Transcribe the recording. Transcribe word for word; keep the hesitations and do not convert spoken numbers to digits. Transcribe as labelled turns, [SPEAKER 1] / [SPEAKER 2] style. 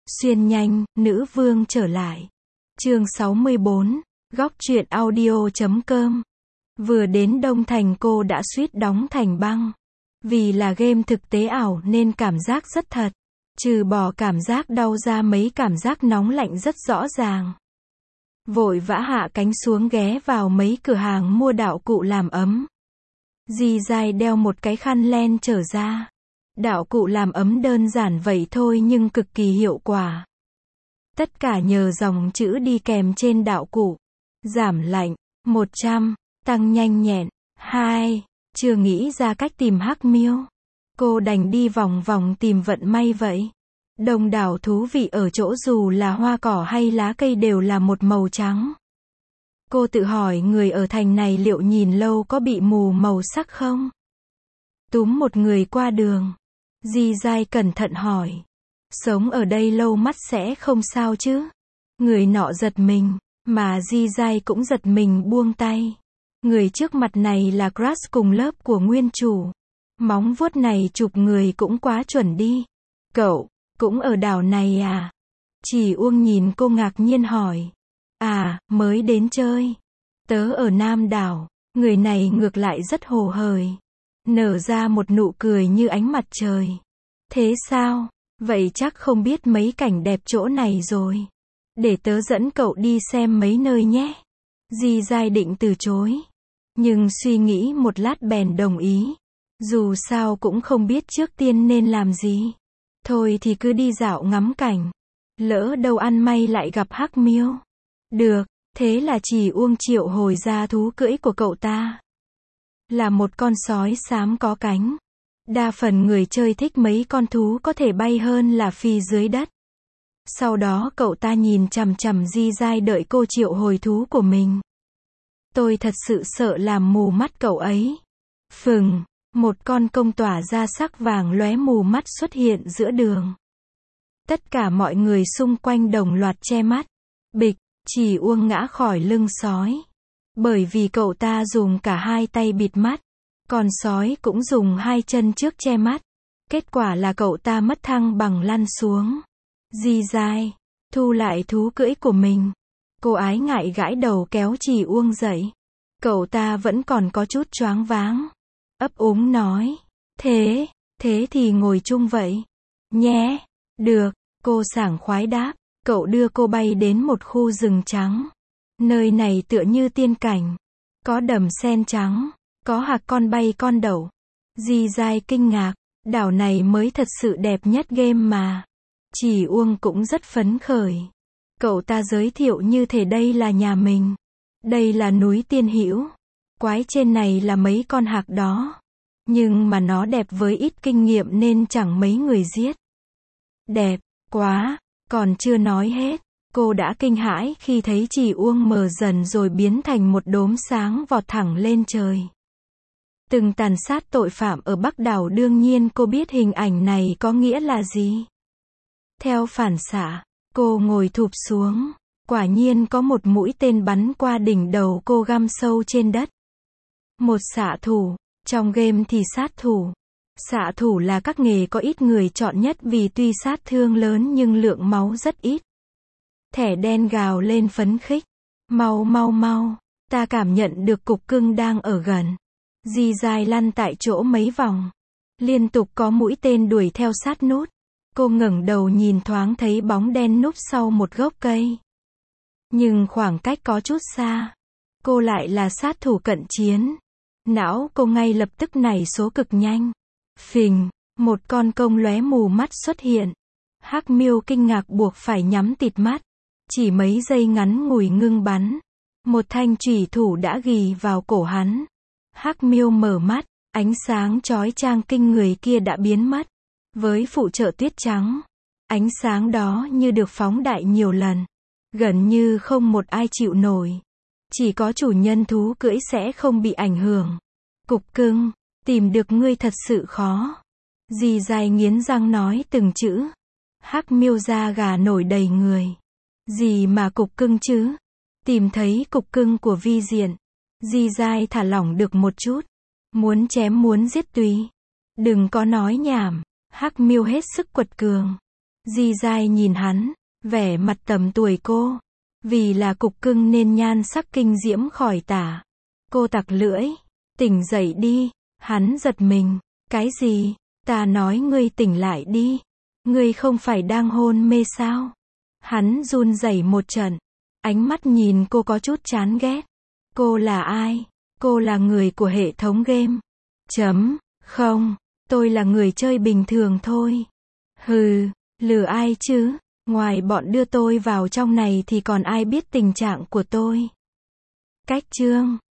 [SPEAKER 1] Xuyên nhanh, nữ vương trở lại. Chương sáu mươi bốn, góc truyện audio chấm com. Vừa đến Đông Thành cô đã suýt đóng thành băng. Vì là game thực tế ảo nên cảm giác rất thật. Trừ bỏ cảm giác đau ra mấy cảm giác nóng lạnh rất rõ ràng. Vội vã hạ cánh xuống ghé vào mấy cửa hàng mua đạo cụ làm ấm. Dì dai đeo một cái khăn len trở ra. Đạo cụ làm ấm đơn giản vậy thôi nhưng cực kỳ hiệu quả. Tất cả nhờ dòng chữ đi kèm trên đạo cụ. Giảm lạnh, một trăm, tăng nhanh nhẹn, hai, chưa nghĩ ra cách tìm hắc miêu. Cô đành đi vòng vòng tìm vận may vậy. Đông đảo thú vị ở chỗ dù là hoa cỏ hay lá cây đều là một màu trắng. Cô tự hỏi người ở thành này liệu nhìn lâu có bị mù màu sắc không? Túm một người qua đường. Di dai cẩn thận hỏi. Sống ở đây lâu mắt sẽ không sao chứ? Người nọ giật mình, mà Di dai cũng giật mình buông tay. Người trước mặt này là crush cùng lớp của nguyên chủ. Móng vuốt này chụp người cũng quá chuẩn đi. Cậu, cũng ở đảo này à? Chỉ Uông nhìn cô ngạc nhiên hỏi. À, mới đến chơi. Tớ ở Nam đảo. Người này ngược lại rất hồ hởi. Nở ra một nụ cười như ánh mặt trời. Thế sao? Vậy chắc không biết mấy cảnh đẹp chỗ này rồi. Để tớ dẫn cậu đi xem mấy nơi nhé. Di dai định từ chối. Nhưng suy nghĩ một lát bèn đồng ý. Dù sao cũng không biết trước tiên nên làm gì. Thôi thì cứ đi dạo ngắm cảnh. Lỡ đâu ăn may lại gặp hắc miêu. Được, thế là Chỉ Uông triệu hồi ra thú cưỡi của cậu ta. Là một con sói xám có cánh. Đa phần người chơi thích mấy con thú có thể bay hơn là phi dưới đất. Sau đó cậu ta nhìn chằm chằm Di dai đợi cô triệu hồi thú của mình. Tôi thật sự sợ làm mù mắt cậu ấy. Phừng, một con công tỏa ra sắc vàng lóe mù mắt xuất hiện giữa đường. Tất cả mọi người xung quanh đồng loạt che mắt. Bịch, Chỉ Uông ngã khỏi lưng sói. Bởi vì cậu ta dùng cả hai tay bịt mắt. Còn sói cũng dùng hai chân trước che mắt. Kết quả là cậu ta mất thăng bằng lăn xuống. Di dai, thu lại thú cưỡi của mình. Cô ái ngại gãi đầu kéo Chỉ Uông dậy. Cậu ta vẫn còn có chút choáng váng. Ấp úng nói. Thế, thế thì ngồi chung vậy. Nhé. Được, cô sảng khoái đáp. Cậu đưa cô bay đến một khu rừng trắng. Nơi này tựa như tiên cảnh. Có đầm sen trắng. Có hạc con bay con đậu. Di dai kinh ngạc. Đảo này mới thật sự đẹp nhất game mà. Chỉ Uông cũng rất phấn khởi. Cậu ta giới thiệu như thể đây là nhà mình. Đây là núi Tiên Hữu. Quái trên này là mấy con hạc đó. Nhưng mà nó đẹp với ít kinh nghiệm nên chẳng mấy người giết. Đẹp quá. Còn chưa nói hết. Cô đã kinh hãi khi thấy Chỉ Uông mờ dần rồi biến thành một đốm sáng vọt thẳng lên trời. Từng tàn sát tội phạm ở Bắc đảo đương nhiên cô biết hình ảnh này có nghĩa là gì. Theo phản xạ, cô ngồi thụp xuống. Quả nhiên có một mũi tên bắn qua đỉnh đầu cô găm sâu trên đất. Một xạ thủ. Trong game thì sát thủ. Xạ thủ là các nghề có ít người chọn nhất vì tuy sát thương lớn nhưng lượng máu rất ít. Thẻ đen gào lên phấn khích. Mau mau mau. Ta cảm nhận được cục cưng đang ở gần. Di dai lăn tại chỗ mấy vòng. Liên tục có mũi tên đuổi theo sát nút. Cô ngẩng đầu nhìn thoáng thấy bóng đen núp sau một gốc cây. Nhưng khoảng cách có chút xa. Cô lại là sát thủ cận chiến. Não cô ngay lập tức nảy số cực nhanh. Phình, một con công lóe mù mắt xuất hiện. Hắc miêu kinh ngạc buộc phải nhắm tịt mắt. Chỉ mấy giây ngắn ngủi ngưng bắn. Một thanh chủy thủ đã ghì vào cổ hắn. Hắc miêu mở mắt, ánh sáng chói chang kinh người kia đã biến mất. Với phụ trợ tuyết trắng, ánh sáng đó như được phóng đại nhiều lần. Gần như không một ai chịu nổi. Chỉ có chủ nhân thú cưỡi sẽ không bị ảnh hưởng. Cục cưng, tìm được ngươi thật sự khó. Di dai nghiến răng nói từng chữ. Hắc miêu da gà nổi đầy người. Gì mà cục cưng chứ? Tìm thấy cục cưng của vi diện. Di dai thả lỏng được một chút. Muốn chém muốn giết tùy. Đừng có nói nhảm. Hắc miêu hết sức quật cường. Di dai nhìn hắn, vẻ mặt tầm tuổi cô. Vì là cục cưng nên nhan sắc kinh diễm khỏi tả. Cô tặc lưỡi, tỉnh dậy đi. Hắn giật mình, cái gì? Ta nói ngươi tỉnh lại đi. Ngươi không phải đang hôn mê sao? Hắn run rẩy một trận, ánh mắt nhìn cô có chút chán ghét. Cô là ai? Cô là người của hệ thống game. Chấm, không, tôi là người chơi bình thường thôi. Hừ, lừa ai chứ? Ngoài bọn đưa tôi vào trong này thì còn ai biết tình trạng của tôi? Cách chương